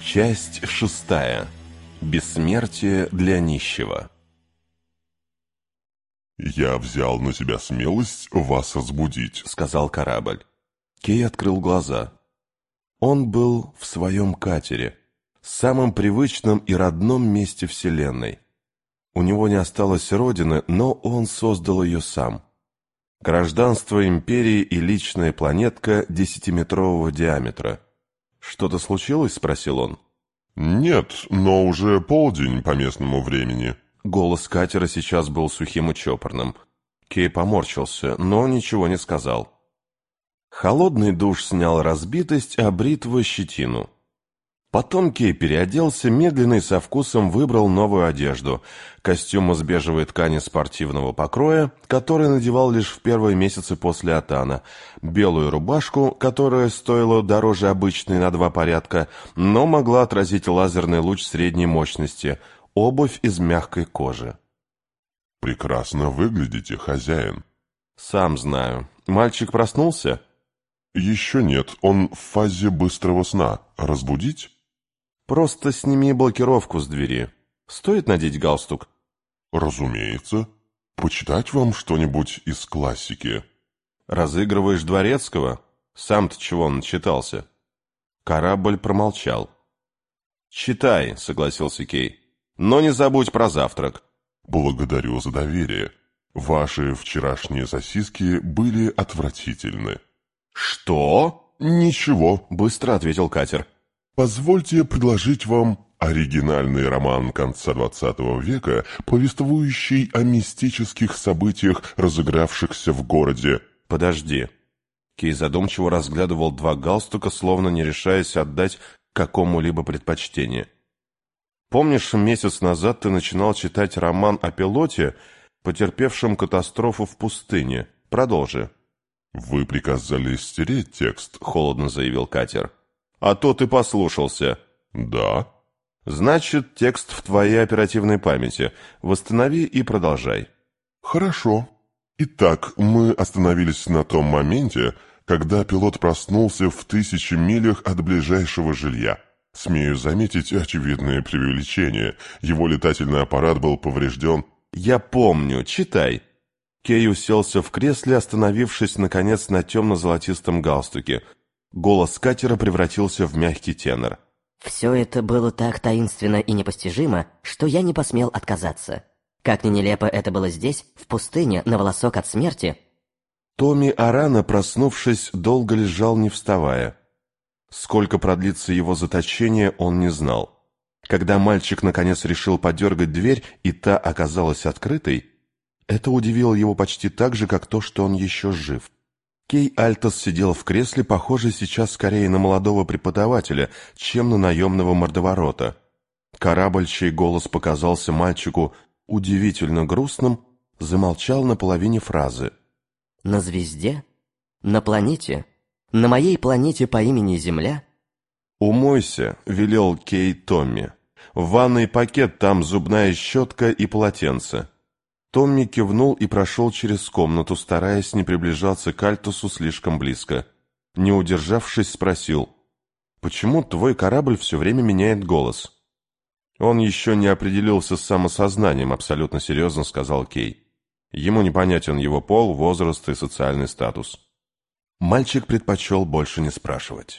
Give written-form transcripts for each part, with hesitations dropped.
Часть 6. Бессмертие для нищего. «Я взял на себя смелость вас разбудить», — сказал корабль. Кей открыл глаза. Он был в своем катере, самом привычном и родном месте Вселенной. У него не осталось родины, но он создал ее сам. Гражданство империи и личная планетка 10-метрового диаметра. «Что-то случилось?» — спросил он. «Нет, но уже полдень по местному времени». Голос катера сейчас был сухим и чопорным. Кей поморщился, но ничего не сказал. Холодный душ снял разбитость, а бритва — щетину. Потом Кей переоделся, медленно и со вкусом выбрал новую одежду. Костюм из бежевой ткани спортивного покроя, который надевал лишь в первые месяцы после Атана. Белую рубашку, которая стоила дороже обычной на 2 порядка, но могла отразить лазерный луч средней мощности. Обувь из мягкой кожи. «Прекрасно выглядите, хозяин». «Сам знаю. Мальчик проснулся?» «Еще нет, он в фазе быстрого сна. Разбудить?» «Просто сними блокировку с двери. Стоит надеть галстук?» «Разумеется. Почитать вам что-нибудь из классики?» «Разыгрываешь Дворецкого? Сам-то чего начитался?» Корабль промолчал. «Читай», — согласился Кей. «Но не забудь про завтрак». «Благодарю за доверие. Ваши вчерашние сосиски были отвратительны». «Что?» «Ничего», — быстро ответил катер. «Позвольте предложить вам оригинальный роман конца XX века, повествующий о мистических событиях, разыгравшихся в городе». «Подожди». Кей задумчиво разглядывал 2 галстука, словно не решаясь отдать какому-либо предпочтение. «Помнишь, месяц назад ты начинал читать роман о пилоте, потерпевшем катастрофу в пустыне? Продолжи». «Вы приказали стереть текст», — холодно заявил катер. «А то ты послушался». «Да». «Значит, текст в твоей оперативной памяти. Восстанови и продолжай». «Хорошо. Итак, мы остановились на том моменте, когда пилот проснулся в 1000 милях от ближайшего жилья. Смею заметить очевидное преувеличение. Его летательный аппарат был поврежден». «Я помню. Читай». Кей уселся в кресле, остановившись, наконец, на темно-золотистом галстуке. Голос катера превратился в мягкий тенор. «Все это было так таинственно и непостижимо, что я не посмел отказаться. Как ни нелепо это было здесь, в пустыне, на волосок от смерти». Томми Арана, проснувшись, долго лежал, не вставая. Сколько продлится его заточение, он не знал. Когда мальчик наконец решил подергать дверь, и та оказалась открытой, это удивило его почти так же, как то, что он еще жив. Кей Альтос сидел в кресле, похожий сейчас скорее на молодого преподавателя, чем на наемного мордоворота. Корабль, чей голос показался мальчику удивительно грустным, замолчал на половине фразы. «На звезде? На планете? На моей планете по имени Земля?» «Умойся», — велел Кей Томми. «В ванной пакет, там зубная щетка и полотенце». Томми кивнул и прошел через комнату, стараясь не приближаться к Альтусу слишком близко. Не удержавшись, спросил: «Почему твой корабль все время меняет голос?» «Он еще не определился с самосознанием», — абсолютно серьезно сказал Кей. «Ему непонятен его пол, возраст и социальный статус». Мальчик предпочел больше не спрашивать.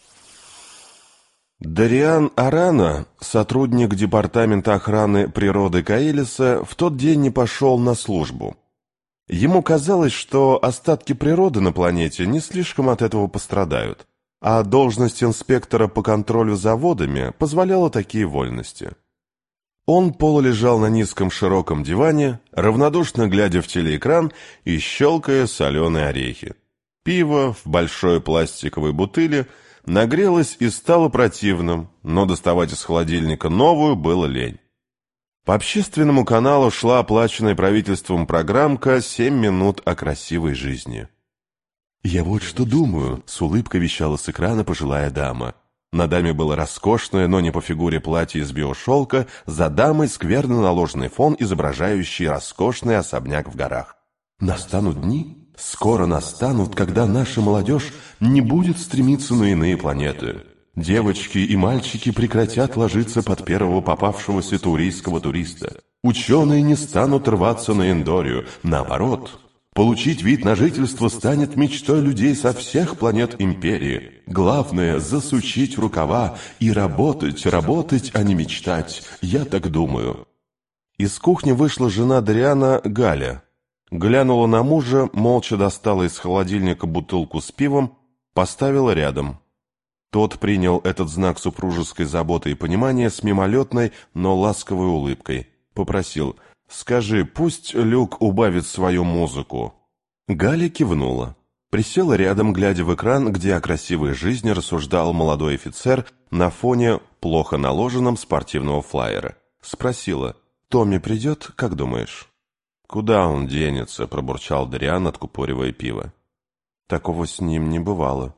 Дариан Арана, сотрудник Департамента охраны природы Каэлиса, в тот день не пошел на службу. Ему казалось, что остатки природы на планете не слишком от этого пострадают, а должность инспектора по контролю за водами позволяла такие вольности. Он полулежал на низком широком диване, равнодушно глядя в телеэкран и щелкая соленые орехи. Пиво в большой пластиковой бутыле нагрелось и стало противным, но доставать из холодильника новую было лень. По общественному каналу шла оплаченная правительством программка «7 минут о красивой жизни». «Я вот что думаю», — с улыбкой вещала с экрана пожилая дама. На даме было роскошное, но не по фигуре платье из биошелка, за дамой скверно наложенный фон, изображающий роскошный особняк в горах. «Настанут дни, скоро настанут, когда наша молодежь не будет стремиться на иные планеты. Девочки и мальчики прекратят ложиться под первого попавшегося таурийского туриста. Ученые не станут рваться на Эндорию. Наоборот, получить вид на жительство станет мечтой людей со всех планет Империи. Главное – засучить рукава и работать, а не мечтать. Я так думаю. Из кухни вышла жена Дариана, Галя. Глянула на мужа, молча достала из холодильника бутылку с пивом, поставила рядом. Тот принял этот знак супружеской заботы и понимания с мимолетной, но ласковой улыбкой. Попросил: «Скажи, пусть Люк убавит свою музыку». Галя кивнула. Присела рядом, глядя в экран, где о красивой жизни рассуждал молодой офицер на фоне плохо наложенном спортивного флаера. Спросила: «Томми придет, как думаешь?» «Куда он денется?» – пробурчал Дариан, откупоривая пиво. «Такого с ним не бывало».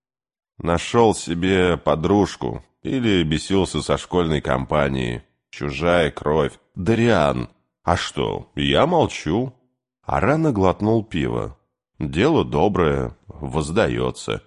«Нашел себе подружку или бесился со школьной компанией. Чужая кровь. Дариан, а что, я молчу». Арана глотнул пиво. «Дело доброе, воздается».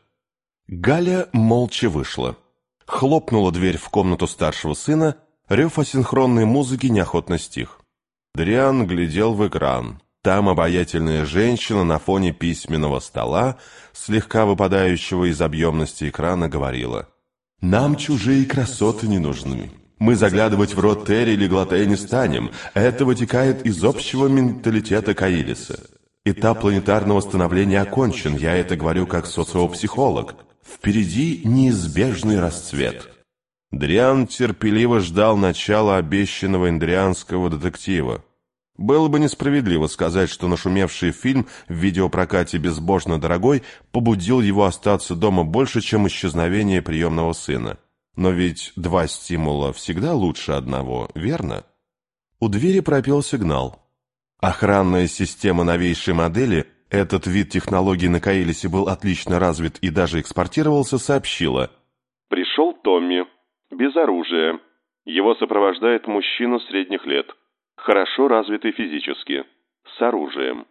Галя молча вышла. Хлопнула дверь в комнату старшего сына, рев асинхронной музыки неохотно стих. Дариан глядел в экран. Там обаятельная женщина на фоне письменного стола, слегка выпадающего из объемности экрана, говорила: «Нам чужие красоты не нужны. Мы заглядывать в рот Терри или Глотея не станем. Это вытекает из общего менталитета Каилиса. Этап планетарного становления окончен, я это говорю как социопсихолог. Впереди неизбежный расцвет». Дариан терпеливо ждал начала обещанного эндрианского детектива. Было бы несправедливо сказать, что нашумевший фильм в видеопрокате безбожно дорогой побудил его остаться дома больше, чем исчезновение приемного сына. Но ведь два стимула всегда лучше одного, верно? У двери пропел сигнал. Охранная система новейшей модели, этот вид технологий на Каилисе был отлично развит и даже экспортировался, сообщила: «Пришел Томми, без оружия. Его сопровождает мужчина средних лет. Хорошо развитый физически, с оружием».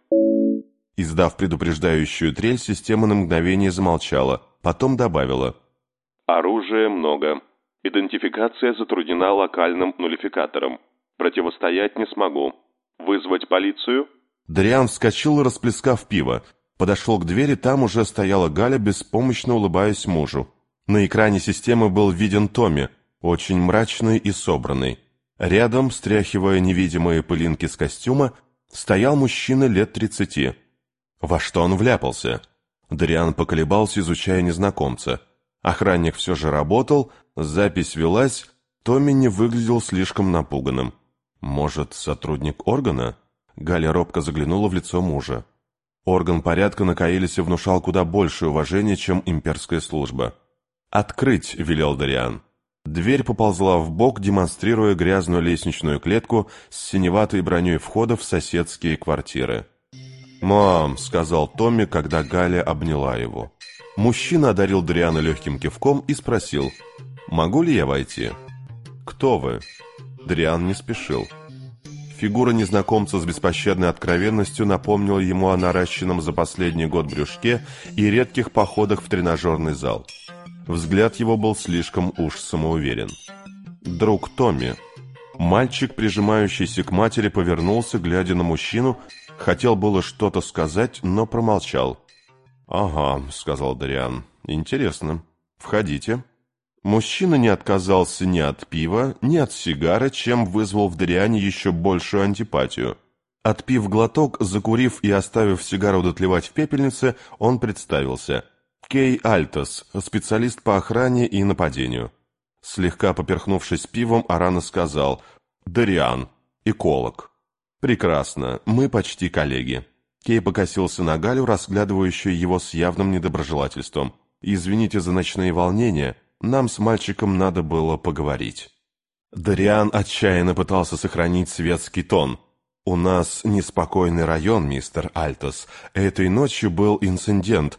Издав предупреждающую трель, система на мгновение замолчала, потом добавила: «Оружия много. Идентификация затруднена локальным нулификатором. Противостоять не смогу. Вызвать полицию?» Дариан вскочил, расплескав пиво. Подошел к двери, там уже стояла Галя, беспомощно улыбаясь мужу. На экране системы был виден Томми, очень мрачный и собранный. Рядом, стряхивая невидимые пылинки с костюма, стоял мужчина лет 30. Во что он вляпался? Дариан поколебался, изучая незнакомца. Охранник все же работал, запись велась, Томми не выглядел слишком напуганным. Может, сотрудник органа? Галя робко заглянула в лицо мужа. Орган порядка на Каилисе внушал куда большее уважение, чем имперская служба. «Открыть!» — велел Дариан. Дверь поползла вбок, демонстрируя грязную лестничную клетку с синеватой броней входа в соседские квартиры. «Мам!» — сказал Томми, когда Галя обняла его. Мужчина одарил Дариана легким кивком и спросил: «Могу ли я войти?» «Кто вы?» Дариан не спешил. Фигура незнакомца с беспощадной откровенностью напомнила ему о наращенном за последний год брюшке и редких походах в тренажерный зал. Взгляд его был слишком уж самоуверен. «Друг Томми». Мальчик, прижимающийся к матери, повернулся, глядя на мужчину, хотел было что-то сказать, но промолчал. «Ага», — сказал Дариан, — «интересно. Входите». Мужчина не отказался ни от пива, ни от сигары, чем вызвал в Дариане еще большую антипатию. Отпив глоток, закурив и оставив сигару дотлевать в пепельнице, он представился: Кей Альтос, специалист по охране и нападению. Слегка поперхнувшись пивом, Арана сказал: «Дариан, эколог». «Прекрасно, мы почти коллеги». Кей покосился на Галю, разглядывающую его с явным недоброжелательством. «Извините за ночные волнения, нам с мальчиком надо было поговорить». Дариан отчаянно пытался сохранить светский тон. «У нас неспокойный район, мистер Альтос. Этой ночью был инцидент,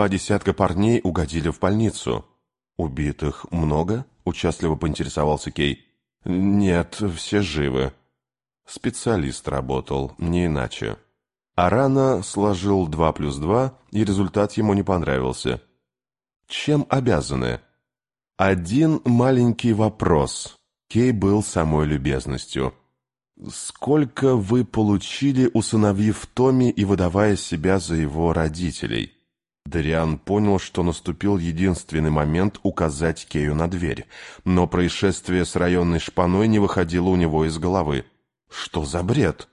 20 парней угодили в больницу». «Убитых много?» — участливо поинтересовался Кей. «Нет, все живы». Специалист работал, не иначе. Арана сложил 2 + 2, и результат ему не понравился. «Чем обязаны?» Один маленький вопрос. Кей был самой любезностью. Сколько вы получили, усыновив Томми и выдавая себя за его родителей? Дориан понял, что наступил единственный момент указать Кею на дверь, но происшествие с районной шпаной не выходило у него из головы. Что за бред?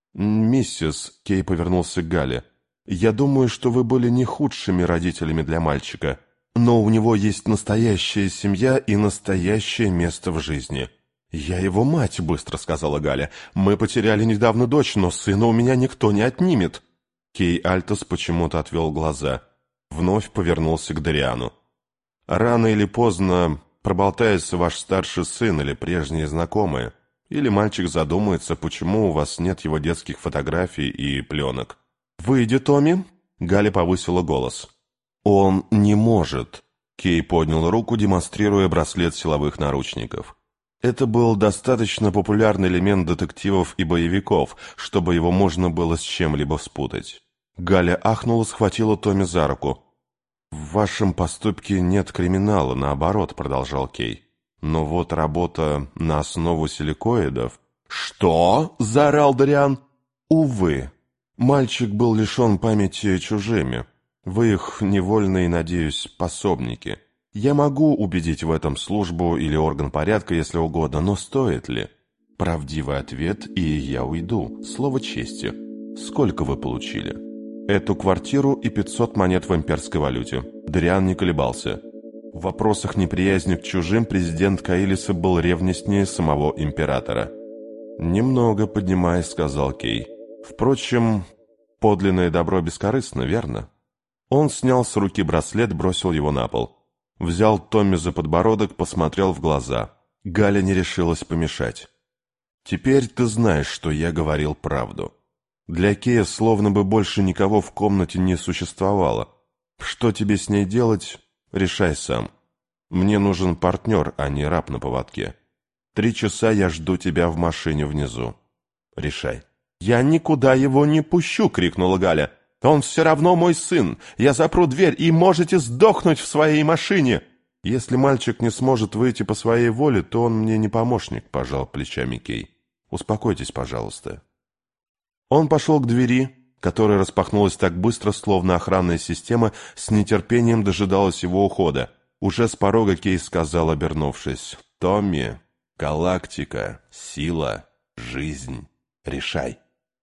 «Миссис», — Кей повернулся к Гале, — «я думаю, что вы были не худшими родителями для мальчика, но у него есть настоящая семья и настоящее место в жизни». «Я его мать», — быстро сказала Галя. «Мы потеряли недавно дочь, но сына у меня никто не отнимет». Кей Альтос почему-то отвел глаза. Вновь повернулся к Дориану. «Рано или поздно проболтается ваш старший сын или прежние знакомые, или мальчик задумается, почему у вас нет его детских фотографий и пленок». «Выйди, Томми!» — Галя повысила голос. «Он не может!» — Кей поднял руку, демонстрируя браслет силовых наручников. Это был достаточно популярный элемент детективов и боевиков, чтобы его можно было с чем-либо спутать. Галя ахнула, схватила Томми за руку. «В вашем поступке нет криминала, наоборот», — продолжал Кей. «Но вот работа на основу силикоидов...» «Что?» — заорал Дориан. «Увы, мальчик был лишен памяти чужими. Вы их невольные, надеюсь, пособники. Я могу убедить в этом службу или орган порядка, если угодно, но стоит ли? Правдивый ответ, и я уйду. Слово чести. Сколько вы получили?» «Эту квартиру и 500 монет в имперской валюте». Дориан не колебался. В вопросах неприязни к чужим президент Каэлиса был ревностнее самого императора. «Немного поднимаясь», — сказал Кей. «Впрочем, подлинное добро бескорыстно, верно?» Он снял с руки браслет, бросил его на пол. Взял Томми за подбородок, посмотрел в глаза. Галя не решилась помешать. «Теперь ты знаешь, что я говорил правду». Для Кея словно бы больше никого в комнате не существовало. Что тебе с ней делать, решай сам. Мне нужен партнер, а не раб на поводке. 3 часа я жду тебя в машине внизу. Решай. «Я никуда его не пущу!» — крикнула Галя. «Он все равно мой сын! Я запру дверь, и можете сдохнуть в своей машине!» «Если мальчик не сможет выйти по своей воле, то он мне не помощник», — пожал плечами Кей. «Успокойтесь, пожалуйста». Он пошел к двери, которая распахнулась так быстро, словно охранная система с нетерпением дожидалась его ухода. Уже с порога Кей сказал, обернувшись: «Томми, галактика, сила, жизнь. Решай».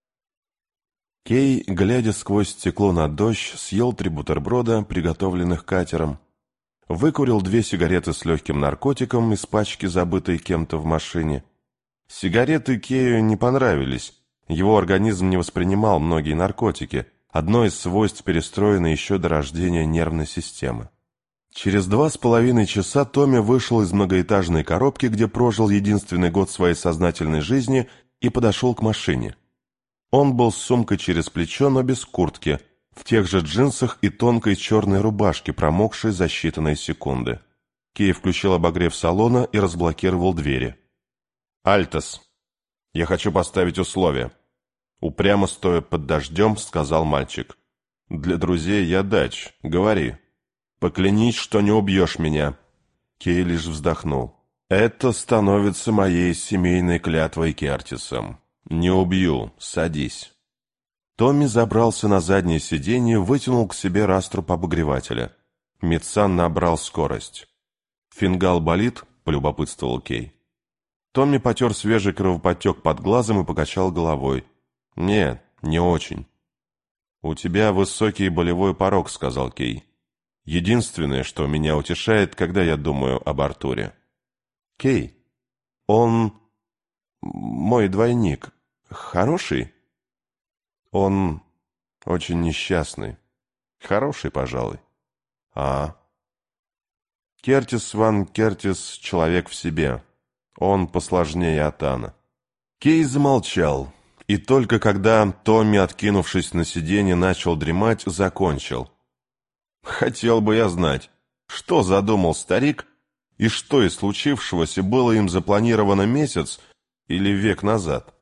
Кей, глядя сквозь стекло на дождь, съел 3 бутерброда, приготовленных катером, выкурил 2 сигареты с легким наркотиком из пачки, забытой кем-то в машине. Сигареты Кею не понравились. Его организм не воспринимал многие наркотики, одно из свойств перестроенной еще до рождения нервной системы. Через 2,5 часа Томми вышел из многоэтажной коробки, где прожил единственный год своей сознательной жизни, и подошел к машине. Он был с сумкой через плечо, но без куртки, в тех же джинсах и тонкой черной рубашке, промокшей за считанные секунды. Кей включил обогрев салона и разблокировал двери. «Альтос, я хочу поставить условие». Упрямо стоя под дождем, сказал мальчик. «Для друзей я дач. Говори. Поклянись, что не убьешь меня». Кей лишь вздохнул. «Это становится моей семейной клятвой Кертисом. Не убью. Садись». Томми забрался на заднее сиденье, вытянул к себе раструб обогревателя. Митсан набрал скорость. «Фингал болит?» — полюбопытствовал Кей. Томми потер свежий кровоподтек под глазом и покачал головой. «Нет, не очень». «У тебя высокий болевой порог», — сказал Кей. «Единственное, что меня утешает, когда я думаю об Артуре». «Кей, он мой двойник. Хороший?» «Он очень несчастный. Хороший, пожалуй». «А?» «Кертис Ван Кертис — человек в себе. Он посложнее Атана». Кей замолчал, и только когда Томми, откинувшись на сиденье, начал дремать, закончил. «Хотел бы я знать, что задумал старик, и что из случившегося было им запланировано месяц или век назад».